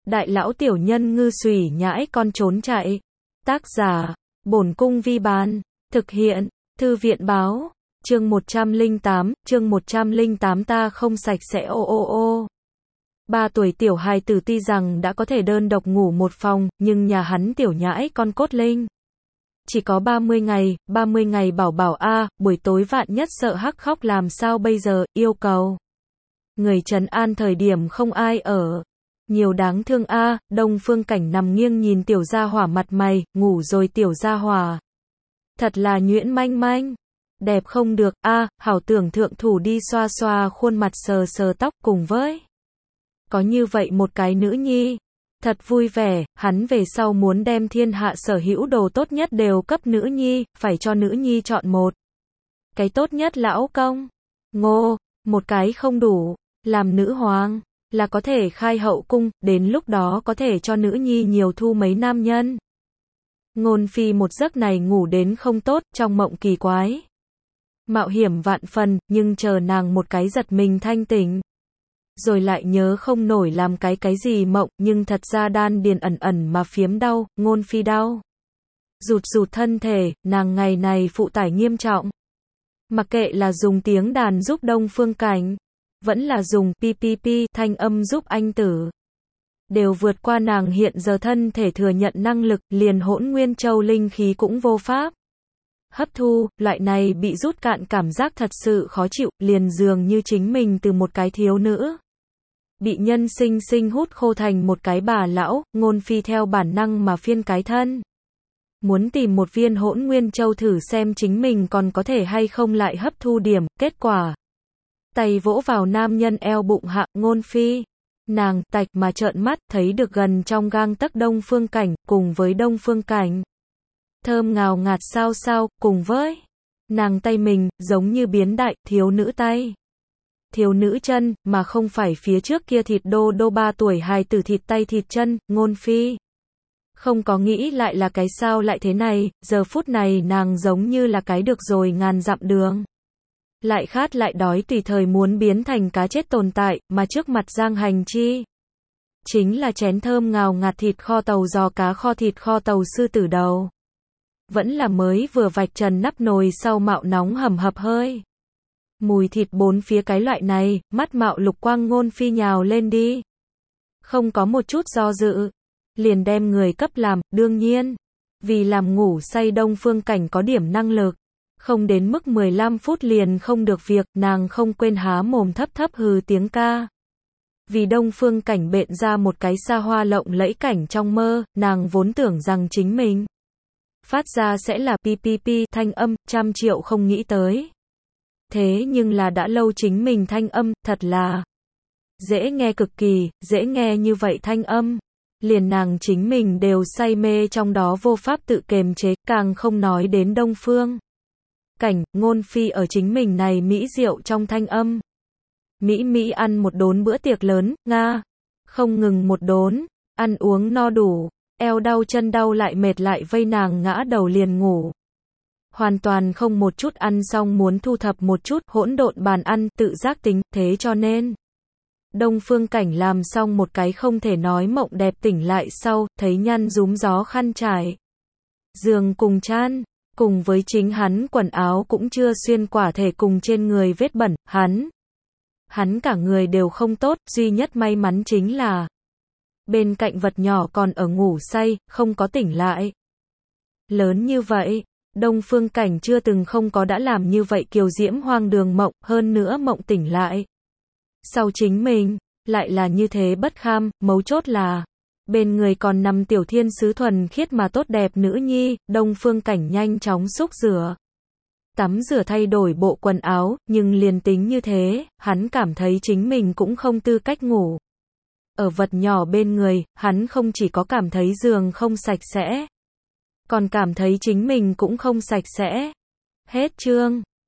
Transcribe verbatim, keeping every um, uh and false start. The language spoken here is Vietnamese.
Đại lão tiểu nhân ngư xùy nhãi con trốn chạy. Tác giả, Bổn Cung Vi Bán. Thực hiện, Thư viện Báo. Chương một trăm lẻ tám, chương một trăm lẻ tám ta không sạch sẽ ô ô ô. Ba tuổi tiểu hài tử tuy rằng đã có thể đơn độc ngủ một phòng, nhưng nhà hắn tiểu nhãi con cốt linh. Chỉ có ba mươi ngày, ba mươi ngày bảo bảo a, buổi tối vạn nhất sợ hắc khóc làm sao bây giờ, yêu cầu. Người trấn an thời điểm không ai ở. Nhiều đáng thương a, Đông Phương Cảnh nằm nghiêng nhìn tiểu gia hỏa mặt mày, ngủ rồi tiểu gia hỏa. Thật là nhuyễn manh manh. Đẹp không được, a, hảo tưởng thượng thủ đi xoa xoa khuôn mặt sờ sờ tóc cùng với. Có như vậy một cái nữ nhi. Thật vui vẻ, hắn về sau muốn đem thiên hạ sở hữu đồ tốt nhất đều cấp nữ nhi, phải cho nữ nhi chọn một. Cái tốt nhất lão công. Ngô, một cái không đủ, làm nữ hoàng, là có thể khai hậu cung, đến lúc đó có thể cho nữ nhi nhiều thu mấy nam nhân. Ngôn phi một giấc này ngủ đến không tốt, trong mộng kỳ quái. Mạo hiểm vạn phần, nhưng chờ nàng một cái giật mình thanh tỉnh. Rồi lại nhớ không nổi làm cái cái gì mộng, nhưng thật ra đan điền ẩn ẩn mà phiếm đau, ngôn phi đau. Rụt rụt thân thể, nàng ngày này phụ tải nghiêm trọng. Mặc kệ là dùng tiếng đàn giúp Đông Phương Cảnh, vẫn là dùng pi pi pi thanh âm giúp anh tử. Đều vượt qua nàng hiện giờ thân thể thừa nhận năng lực, liền hỗn nguyên châu linh khí cũng vô pháp. Hấp thu, loại này bị rút cạn cảm giác thật sự khó chịu, liền dường như chính mình từ một cái thiếu nữ. Bị nhân sinh sinh hút khô thành một cái bà lão, ngôn phi theo bản năng mà phiên cái thân. Muốn tìm một viên hỗn nguyên châu thử xem chính mình còn có thể hay không lại hấp thu điểm, kết quả. Tay vỗ vào nam nhân eo bụng hạ, ngôn phi. Nàng, tạch mà trợn mắt, thấy được gần trong gang tấc Đông Phương Cảnh, cùng với Đông Phương Cảnh. Thơm ngào ngạt sao sao, cùng với. Nàng tay mình, giống như biến đại, thiếu nữ tay. Thiếu nữ chân, mà không phải phía trước kia thịt đô đô ba tuổi hài tử thịt tay thịt chân, ngôn phi. Không có nghĩ lại là cái sao lại thế này, giờ phút này nàng giống như là cái được rồi ngàn dặm đường. Lại khát lại đói tùy thời muốn biến thành cá chết tồn tại, mà trước mặt Giang Hành Chi. Chính là chén thơm ngào ngạt thịt kho tàu giò cá kho thịt kho tàu sư tử đầu. Vẫn là mới vừa vạch trần nắp nồi sau mạo nóng hầm hập hơi. Mùi thịt bốn phía cái loại này, mắt mạo lục quang ngôn phi nhào lên đi. Không có một chút do dự. Liền đem người cấp làm, đương nhiên. Vì làm ngủ say Đông Phương Cảnh có điểm năng lực. Không đến mức mười lăm phút liền không được việc, nàng không quên há mồm thấp thấp hừ tiếng ca. Vì Đông Phương Cảnh bện ra một cái xa hoa lộng lẫy cảnh trong mơ, nàng vốn tưởng rằng chính mình. Phát ra sẽ là pi pi pi thanh âm, trăm triệu không nghĩ tới. Thế nhưng là đã lâu chính mình thanh âm, thật là dễ nghe cực kỳ, dễ nghe như vậy thanh âm. Liền nàng chính mình đều say mê trong đó vô pháp tự kiềm chế, càng không nói đến Đông Phương Cảnh, ngôn phi ở chính mình này mỹ diệu trong thanh âm. Mỹ Mỹ ăn một đốn bữa tiệc lớn, Nga. Không ngừng một đốn, ăn uống no đủ, eo đau chân đau lại mệt lại vây nàng ngã đầu liền ngủ. Hoàn toàn không một chút ăn xong muốn thu thập một chút hỗn độn bàn ăn, tự giác tính, thế cho nên. Đông Phương Cảnh làm xong một cái không thể nói mộng đẹp tỉnh lại sau, thấy nhăn rúm gió khăn trải. Giường cùng chăn, cùng với chính hắn quần áo cũng chưa xuyên quả thể cùng trên người vết bẩn, hắn. Hắn cả người đều không tốt, duy nhất may mắn chính là. Bên cạnh vật nhỏ còn ở ngủ say, không có tỉnh lại. Lớn như vậy. Đông Phương Cảnh chưa từng không có đã làm như vậy kiều diễm hoang đường mộng, hơn nữa mộng tỉnh lại. Sau chính mình, lại là như thế bất kham, mấu chốt là, bên người còn nằm tiểu thiên sứ thuần khiết mà tốt đẹp nữ nhi, Đông Phương Cảnh nhanh chóng xúc rửa. Tắm rửa thay đổi bộ quần áo, nhưng liền tính như thế, hắn cảm thấy chính mình cũng không tư cách ngủ. Ở vật nhỏ bên người, hắn không chỉ có cảm thấy giường không sạch sẽ. Còn cảm thấy chính mình cũng không sạch sẽ. Hết chương.